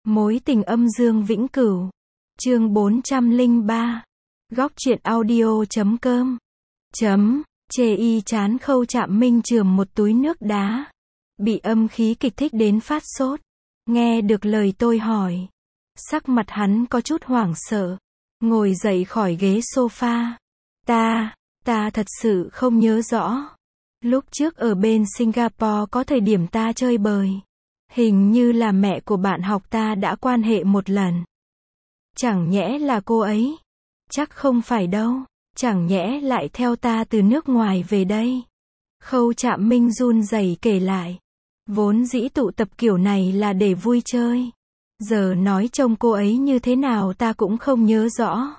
Mối tình âm dương vĩnh cửu. Chương 403. Góc truyện audio.com. Chê y chán Khâu Trạm Minh chườm một túi nước đá. Bị âm khí kịch thích đến phát sốt. Nghe được lời tôi hỏi. Sắc mặt hắn có chút hoảng sợ. Ngồi dậy khỏi ghế sofa. Ta thật sự không nhớ rõ. Lúc trước ở bên Singapore có thời điểm ta chơi bời. Hình như là mẹ của bạn học ta đã quan hệ một lần. Chẳng nhẽ là cô ấy? Chắc không phải đâu. Chẳng nhẽ lại theo ta từ nước ngoài về đây? Khâu Trạm Minh run rẩy kể lại. Vốn dĩ tụ tập kiểu này là để vui chơi. Giờ nói trông cô ấy như thế nào ta cũng không nhớ rõ.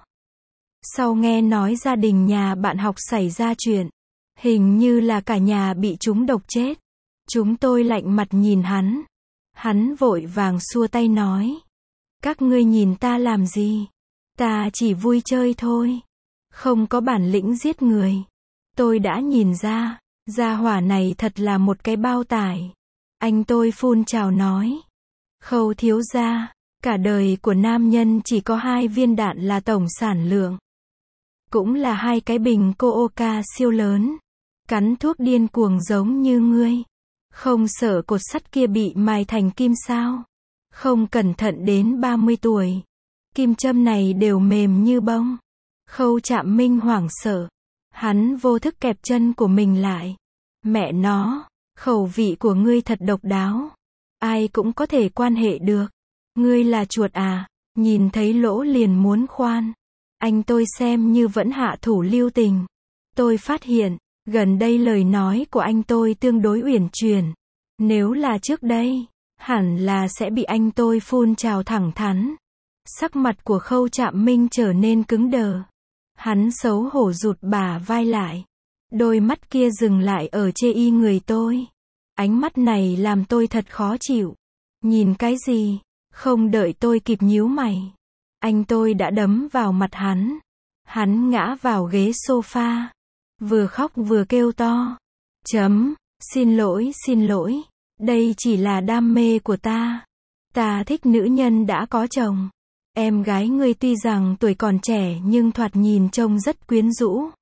Sau nghe nói gia đình nhà bạn học xảy ra chuyện. Hình như là cả nhà bị trúng độc chết. Chúng tôi lạnh mặt nhìn hắn. Hắn vội vàng xua tay nói. Các ngươi nhìn ta làm gì? Ta chỉ vui chơi thôi. Không có bản lĩnh giết người. Tôi đã nhìn ra. Gia hỏa này thật là một cái bao tải. Anh tôi phun trào nói. Khâu thiếu gia. Cả đời của nam nhân chỉ có 2 viên đạn là tổng sản lượng. Cũng là 2 cái bình Coca siêu lớn. Cắn thuốc điên cuồng giống như ngươi. Không sợ cột sắt kia bị mài thành kim sao? Không cẩn thận đến 30 tuổi. Kim châm này đều mềm như bông. Khâu Trạm Minh hoảng sợ. Hắn vô thức kẹp chân của mình lại. Mẹ nó, khẩu vị của ngươi thật độc đáo. Ai cũng có thể quan hệ được. Ngươi là chuột à? Nhìn thấy lỗ liền muốn khoan. Anh tôi xem như vẫn hạ thủ lưu tình. Tôi phát hiện, gần đây lời nói của anh tôi tương đối uyển chuyển. Nếu là trước đây, hẳn là sẽ bị anh tôi phun trào thẳng thắn. Sắc mặt của Khâu Trạm Minh trở nên cứng đờ. Hắn xấu hổ rụt bả vai lại. Đôi mắt kia dừng lại ở chê y người tôi. Ánh mắt này làm tôi thật khó chịu. Nhìn cái gì? Không đợi tôi kịp nhíu mày. Anh tôi đã đấm vào mặt hắn. Hắn ngã vào ghế sofa. Vừa khóc vừa kêu to. Xin lỗi. Đây chỉ là đam mê của ta. Ta thích nữ nhân đã có chồng. Em gái ngươi tuy rằng tuổi còn trẻ nhưng thoạt nhìn trông rất quyến rũ.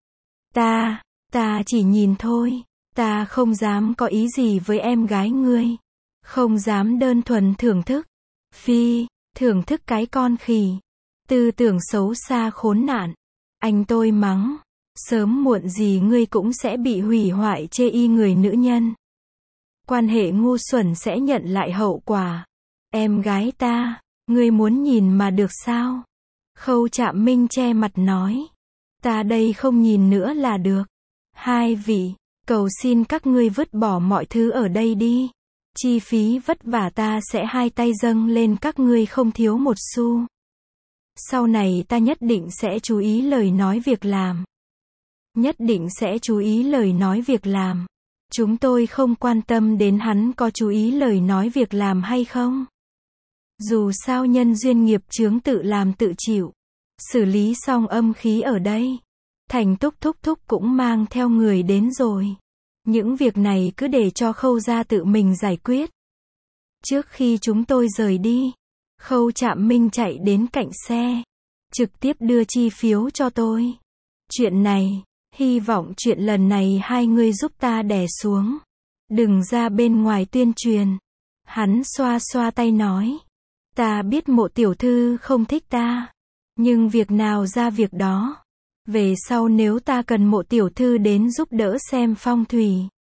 Ta chỉ nhìn thôi. Ta không dám có ý gì với em gái ngươi. Không dám đơn thuần thưởng thức. Phi, thưởng thức cái con khỉ. Tư tưởng xấu xa khốn nạn. Anh tôi mắng. Sớm muộn gì ngươi cũng sẽ bị hủy hoại chê y người nữ nhân. Quan hệ ngu xuẩn sẽ nhận lại hậu quả. Em gái ta, ngươi muốn nhìn mà được sao? Khâu Trạm Minh che mặt nói. Ta đây không nhìn nữa là được. 2 vị, cầu xin các ngươi vứt bỏ mọi thứ ở đây đi. Chi phí vất vả ta sẽ 2 tay dâng lên các ngươi không thiếu một xu. Sau này ta nhất định sẽ chú ý lời nói việc làm. Nhất định sẽ chú ý lời nói việc làm. Chúng tôi không quan tâm đến hắn có chú ý lời nói việc làm hay không. Dù sao nhân duyên nghiệp chướng tự làm tự chịu. Xử lý xong âm khí ở đây. Thành thúc cũng mang theo người đến rồi. Những việc này cứ để cho Khâu gia tự mình giải quyết. Trước khi chúng tôi rời đi, Khâu Trạm Minh chạy đến cạnh xe. Trực tiếp đưa chi phiếu cho tôi. Chuyện này, hy vọng chuyện lần này hai người giúp ta đè xuống. Đừng ra bên ngoài tuyên truyền. Hắn xoa xoa tay nói. Ta biết Mộ tiểu thư không thích ta. Nhưng việc nào ra việc đó. Về sau nếu ta cần Mộ tiểu thư đến giúp đỡ xem phong thủy.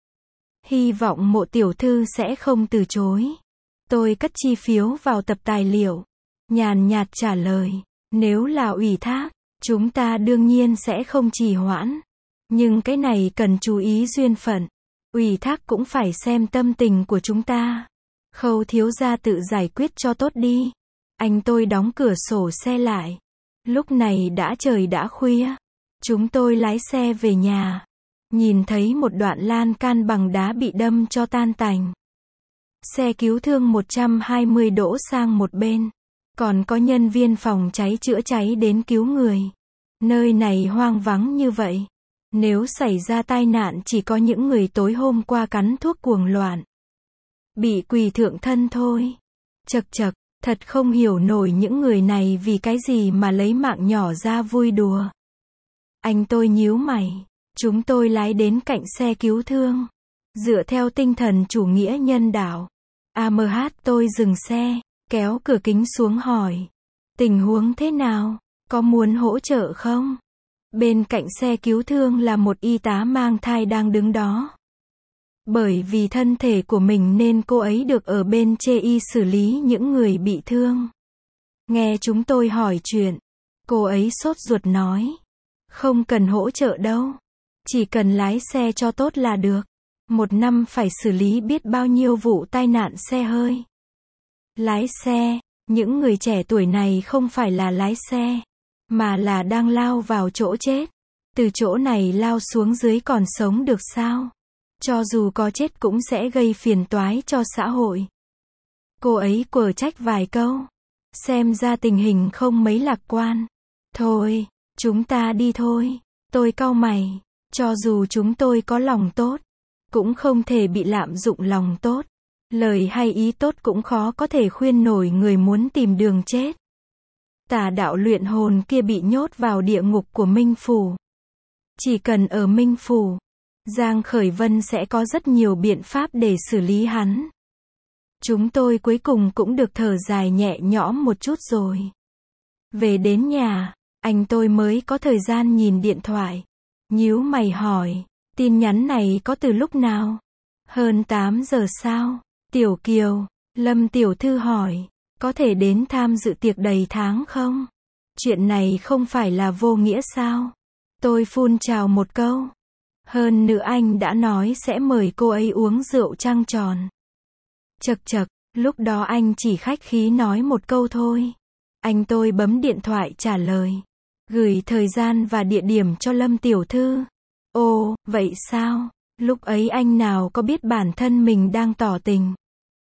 Hy vọng Mộ tiểu thư sẽ không từ chối. Tôi cất chi phiếu vào tập tài liệu. Nhàn nhạt trả lời. Nếu là ủy thác, chúng ta đương nhiên sẽ không trì hoãn. Nhưng cái này cần chú ý duyên phận. Ủy thác cũng phải xem tâm tình của chúng ta. Khâu thiếu gia tự giải quyết cho tốt đi. Anh tôi đóng cửa sổ xe lại. Lúc này trời đã khuya. Chúng tôi lái xe về nhà. Nhìn thấy một đoạn lan can bằng đá bị đâm cho tan tành. Xe cứu thương 120 đỗ sang một bên. Còn có nhân viên phòng cháy chữa cháy đến cứu người. Nơi này hoang vắng như vậy. Nếu xảy ra tai nạn chỉ có những người tối hôm qua cắn thuốc cuồng loạn. Bị quỳ thượng thân thôi. Chậc chậc, Thật không hiểu nổi những người này vì cái gì mà lấy mạng nhỏ ra vui đùa. Anh tôi nhíu mày. Chúng tôi lái đến cạnh xe cứu thương. Dựa theo tinh thần chủ nghĩa nhân đạo. AMH tôi dừng xe, kéo cửa kính xuống hỏi. Tình huống thế nào? Có muốn hỗ trợ không? Bên cạnh xe cứu thương là một y tá mang thai đang đứng đó. Bởi vì thân thể của mình nên cô ấy được ở bên chê y xử lý những người bị thương. Nghe chúng tôi hỏi chuyện, cô ấy sốt ruột nói. Không cần hỗ trợ đâu. Chỉ cần lái xe cho tốt là được. Một năm phải xử lý biết bao nhiêu vụ tai nạn xe hơi. Lái xe, những người trẻ tuổi này không phải là lái xe, mà là đang lao vào chỗ chết. Từ chỗ này lao xuống dưới còn sống được sao? Cho dù có chết cũng sẽ gây phiền toái cho xã hội. Cô ấy quở trách vài câu. Xem ra tình hình không mấy lạc quan. Thôi, chúng ta đi thôi. Tôi cau mày. Cho dù chúng tôi có lòng tốt, cũng không thể bị lạm dụng lòng tốt. Lời hay ý tốt cũng khó có thể khuyên nổi người muốn tìm đường chết. Tà đạo luyện hồn kia bị nhốt vào địa ngục của Minh Phủ. Chỉ cần ở Minh Phủ, Giang Khởi Vân sẽ có rất nhiều biện pháp để xử lý hắn. Chúng tôi cuối cùng cũng được thở dài nhẹ nhõm một chút rồi. Về đến nhà, anh tôi mới có thời gian nhìn điện thoại. Nhíu mày hỏi, tin nhắn này có từ lúc nào? Hơn 8 giờ sao? Tiểu Kiều, Lâm tiểu thư hỏi, có thể đến tham dự tiệc đầy tháng không? Chuyện này không phải là vô nghĩa sao? Tôi phun trào một câu. Hơn nữa anh đã nói sẽ mời cô ấy uống rượu trăng tròn. Chậc chậc, lúc đó anh chỉ khách khí nói một câu thôi. Anh tôi bấm điện thoại trả lời. Gửi thời gian và địa điểm cho Lâm tiểu thư. Ồ, vậy sao? Lúc ấy anh nào có biết bản thân mình đang tỏ tình?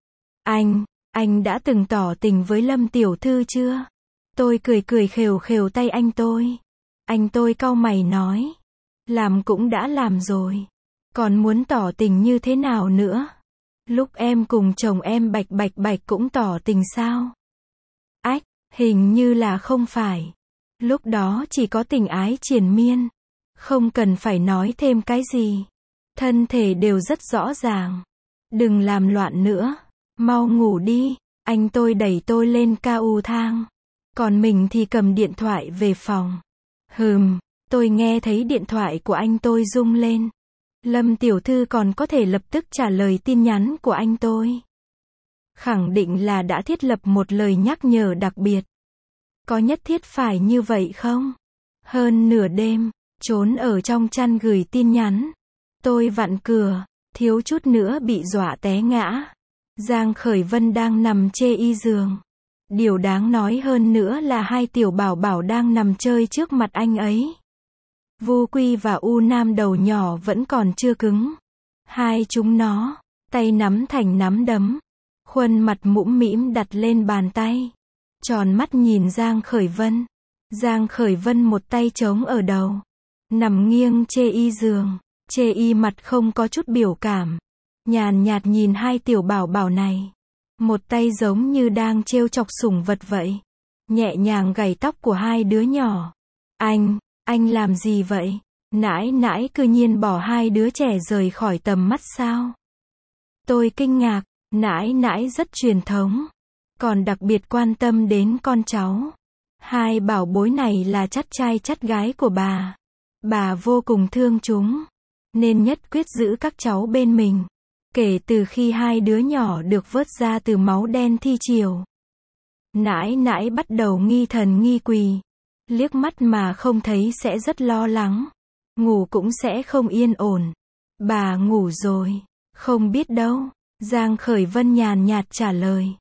Anh đã từng tỏ tình với Lâm tiểu thư chưa? Tôi cười cười khều khều tay anh tôi. Anh tôi cau mày nói. Làm cũng đã làm rồi. Còn muốn tỏ tình như thế nào nữa? Lúc em cùng chồng em Bạch Bạch cũng tỏ tình sao? Ách, hình như là không phải. Lúc đó chỉ có tình ái triền miên. Không cần phải nói thêm cái gì. Thân thể đều rất rõ ràng. Đừng làm loạn nữa. Mau ngủ đi. Anh tôi đẩy tôi lên cao thang. Còn mình thì cầm điện thoại về phòng. Tôi nghe thấy điện thoại của anh tôi rung lên. Lâm tiểu thư còn có thể lập tức trả lời tin nhắn của anh tôi. Khẳng định là đã thiết lập một lời nhắc nhở đặc biệt. Có nhất thiết phải như vậy không? Hơn nửa đêm, trốn ở trong chăn gửi tin nhắn. Tôi vặn cửa, thiếu chút nữa bị dọa té ngã. Giang Khởi Vân đang nằm chê y giường. Điều đáng nói hơn nữa là hai tiểu bảo bảo đang nằm chơi trước mặt anh ấy. Vu Quy và U Nam đầu nhỏ vẫn còn chưa cứng. Hai chúng nó, tay nắm thành nắm đấm. Khuôn mặt mũm mĩm đặt lên bàn tay. Tròn mắt nhìn Giang Khởi Vân. Giang Khởi Vân một tay chống ở đầu. Nằm nghiêng chê y giường. Chê y mặt không có chút biểu cảm. Nhàn nhạt nhìn hai tiểu bảo bảo này. Một tay giống như đang trêu chọc sủng vật vậy. Nhẹ nhàng gảy tóc của hai đứa nhỏ. Anh làm gì vậy? Nãi nãi cư nhiên bỏ hai đứa trẻ rời khỏi tầm mắt sao? Tôi kinh ngạc, nãi nãi rất truyền thống. Còn đặc biệt quan tâm đến con cháu. Hai bảo bối này là chắt trai chắt gái của bà. Bà vô cùng thương chúng. Nên nhất quyết giữ các cháu bên mình. Kể từ khi hai đứa nhỏ được vớt ra từ máu đen thi triều. Nãi nãi bắt đầu nghi thần nghi quỷ. Liếc mắt mà không thấy sẽ rất lo lắng. Ngủ cũng sẽ không yên ổn. Bà ngủ rồi. Không biết đâu. Giang Khởi Vân nhàn nhạt trả lời.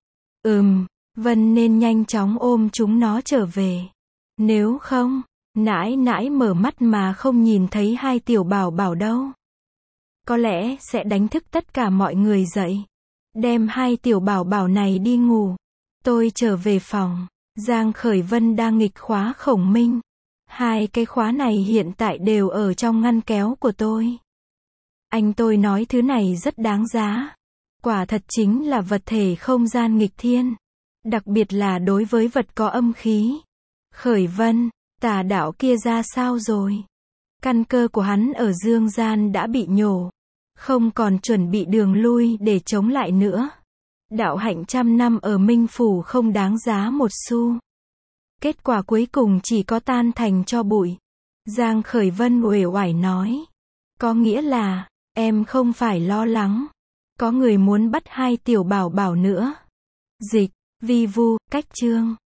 Vân nên nhanh chóng ôm chúng nó trở về. Nếu không, nãi nãi mở mắt mà không nhìn thấy hai tiểu bảo bảo đâu. Có lẽ sẽ đánh thức tất cả mọi người dậy. Đem hai tiểu bảo bảo này đi ngủ. Tôi trở về phòng. Giang Khởi Vân đang nghịch khóa khổng minh. Hai cái khóa này hiện tại đều ở trong ngăn kéo của tôi. Anh tôi nói thứ này rất đáng giá. Quả thật chính là vật thể không gian nghịch thiên. Đặc biệt là đối với vật có âm khí. Khởi Vân, tà đạo kia ra sao rồi? Căn cơ của hắn ở dương gian đã bị nhổ. Không còn chuẩn bị đường lui để chống lại nữa. Đạo hạnh trăm năm ở Minh Phủ không đáng giá một xu. Kết quả cuối cùng chỉ có tan thành tro bụi. Giang Khởi Vân uể oải nói. Có nghĩa là, em không phải lo lắng. Có người muốn bắt hai tiểu bảo bảo nữa. Dịch, vi vu, cách chương.